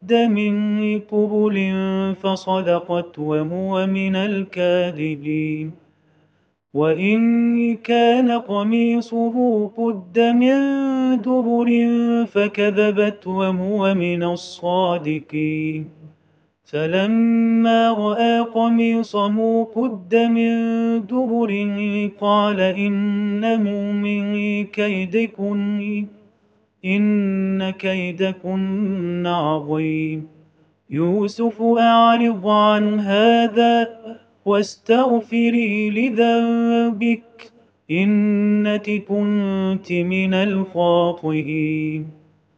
قد من قبل فصدقت وهو من الكاذبين. وإن كان قميصه قد من دبر فكذبت وهو من الصادقين. فلما رأى قميصه قد من دبر قال إنه من كيدكن إن كيدكن عظيم. يوسف أعرض عن هذا واستغفري لذنبك إنك كنت من الخاطئين.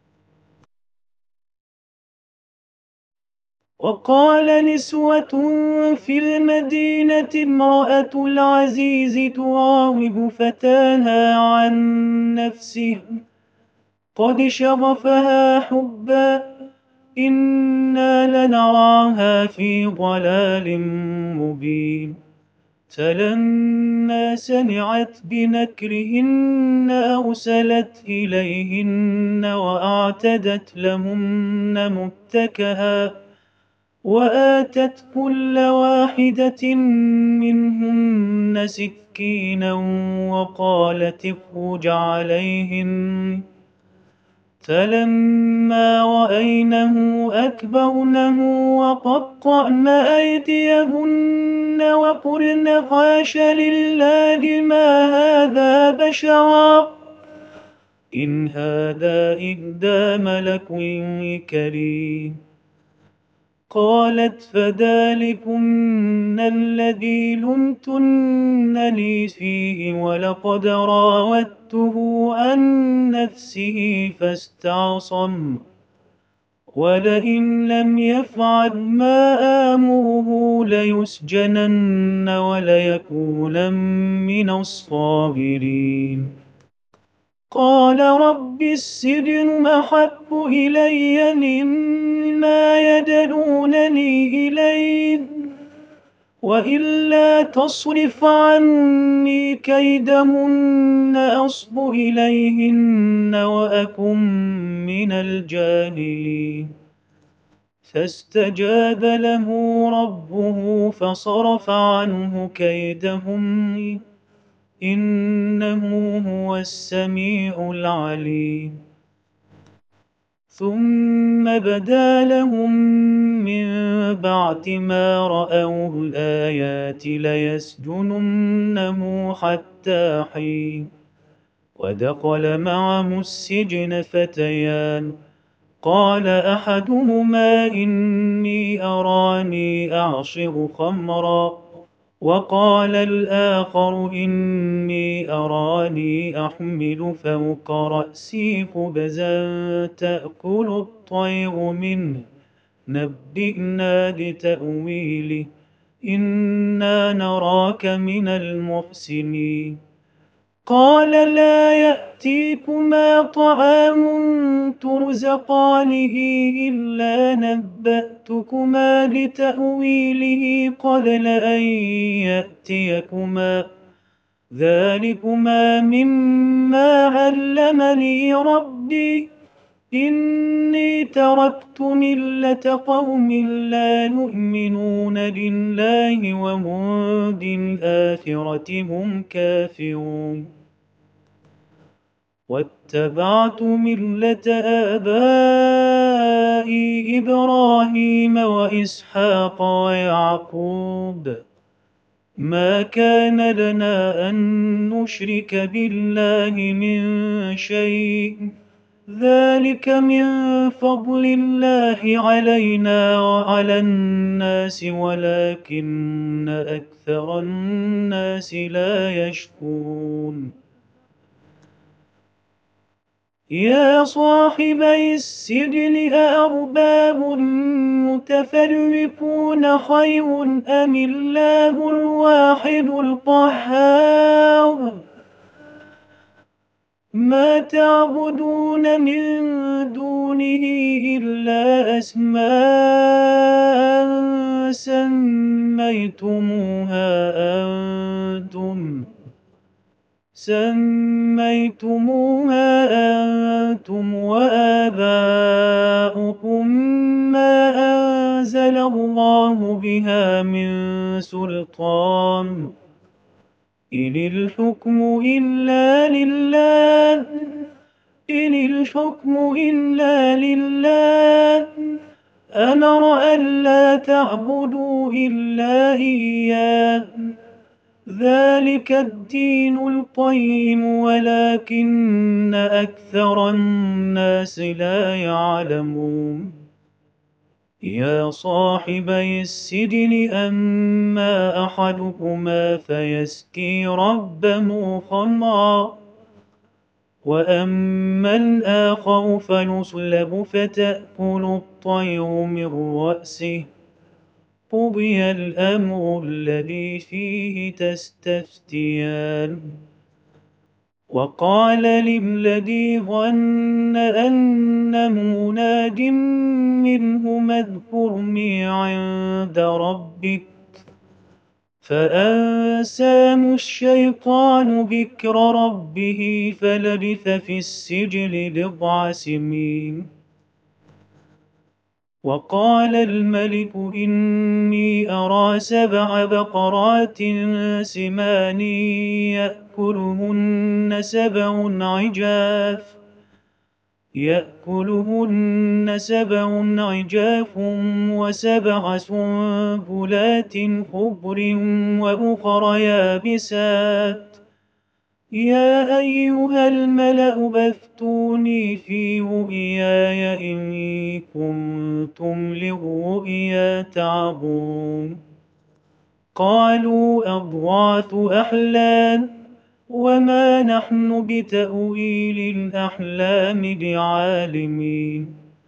وقال نسوة في المدينة امرأة العزيز تراود فتاها عن نفسه قد شغفها حبا إنا لنراها في ضلال مبين. فلما سمعت بمكرهن أرسلت إليهن وأعتدت لهن متكئا وآتت كل واحدة منهن سكينا وقالت اخرج عليهن. فلما رأينه أكبرنه وقطعن أيديهن وقلن حاش لله ما هذا بشرا إن هذا إلا ملك كريم. قالت فذلكن الذي لمتنني فيه ولقد راودته عن نفسه فاستعصم ولئن لم يفعل ما آمره ليسجنن وليكونن من الصاغرين. قال رب السجن أحب إلي مما يدعونني إليه وإلا تصرف عني كيدهن أصب إليهن وأكن من الجاهلين. فاستجاب له ربه فصرف عنه كيدهن إنه هو السميع العليم. ثم بدا لهم من بعد ما رأوا الآيات ليسجننه حتى حين. ودخل معه السجن فتيان قال أحدهما إني أراني أعصر خمرا وقال الآخر إني أراني أحمل فوق رأسي خبزا تأكل الطير منه نبئنا بتأويله إنا نراك من المحسنين. قال لا يأتيكما طعام ترزقانه إلا نبأتكما بتأويله قبل أن يأتيكما ذلكما مما علمني ربي إني تركت ملة قوم لا يؤمنون بالله وهم بالآخرة هم كافرون واتبعت ملة آبائي إبراهيم وإسحاق ويعقوب ما كان لنا أن نشرك بالله من شيء ذلك من فضل الله علينا وعلى الناس ولكن أكثر الناس لا يشكرون. يا صاحبي السجن أأرباب متفرقون خير أم الله الواحد القهار ما تعبدون من دونه إلا أسماء سميتموها أنتم وآباؤكم ما أنزل الله بها من سلطان إن الحكم إلا لله إن الحكم إلا لله أمر ألا تعبدوا إلا إياه ذلك الدين القيم ولكن أكثر الناس لا يعلمون يا صاحبي السجن أما أحدكما فيسقي ربه خمرا وأما الآخر فيصلب فتأكل الطير من رأسه قضي الأمر الذي فيه تستفتيان وقال للذي ظن أنه ناج منه اذكرني عند ربك فأنساه الشيطان ذكر ربه فلبث في السجن بضع سنين وقال الملك إني أرى 7 بقرات سمان يأكلهن 7 عجاف و7 سنبلات خضر وأخر يابسات يا أيها الملأ أفتوني في رؤياي إن كنتم للرؤيا تعبرون قالوا أضغاث أحلام وما نحن بتأويل الأحلام بعالمين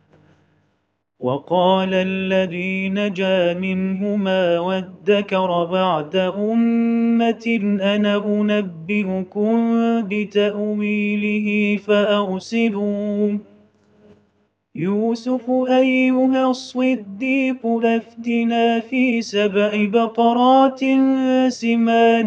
وقال الذي نجا منهما وادكر بعد أمة أنا أنبئكم بتأويله فأرسلون يوسف أيها الصديق أفتنا في 7 بقرات سمان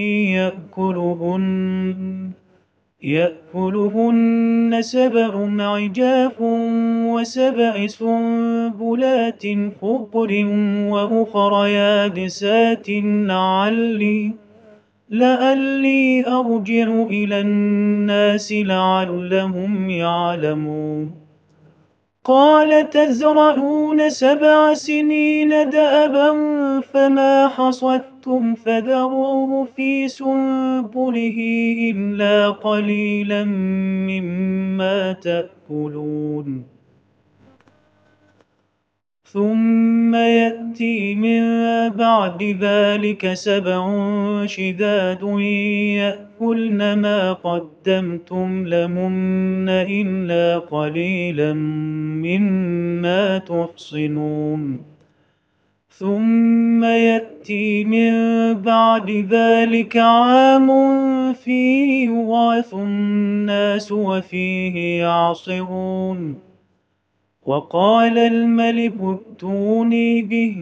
يأكلهن 7 عجاف و7 سنبلات خضر وأخر يابسات لعلي أرجع إلى الناس لعلهم يعلمون قال تزرعون 7 سنين دأبا فما حصدتم فذروه في سنبله إلا قليلا مما تأكلون ثم يأتي من بعد ذلك 7 شداد يأكلن ما قدمتم لهن إلا قليلا مما تحصنون ثم يأتي من بعد ذلك عام فيه يغاث الناس وفيه يعصرون وقال الملك ائتوني به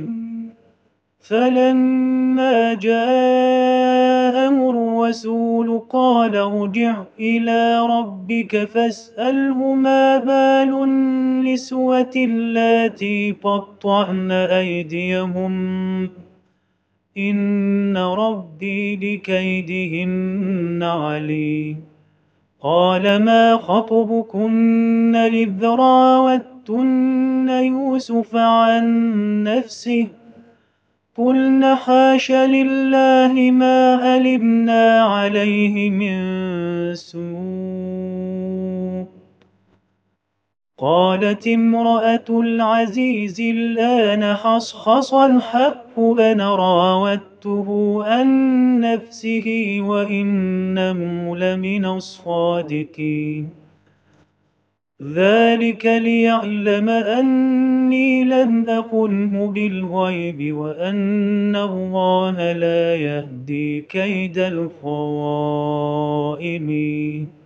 فلما جاءه الرسول قال ارجع إلى ربك فاسأله ما بال النسوة اللاتي قطعن أيديهن إن ربي بكيدهن عليم قال ما خطبكن إذ راوتن يوسف عن نفسه قلن حاش لله ما علمنا عليه من سوء قالت امرأة العزيز الآن حصحص الحق أنا راودته عن نفسه وإنه لمن الصادقين ذلك ليعلم أني لم أخنه بالغيب وأن الله لا يهدي كيد الخائنين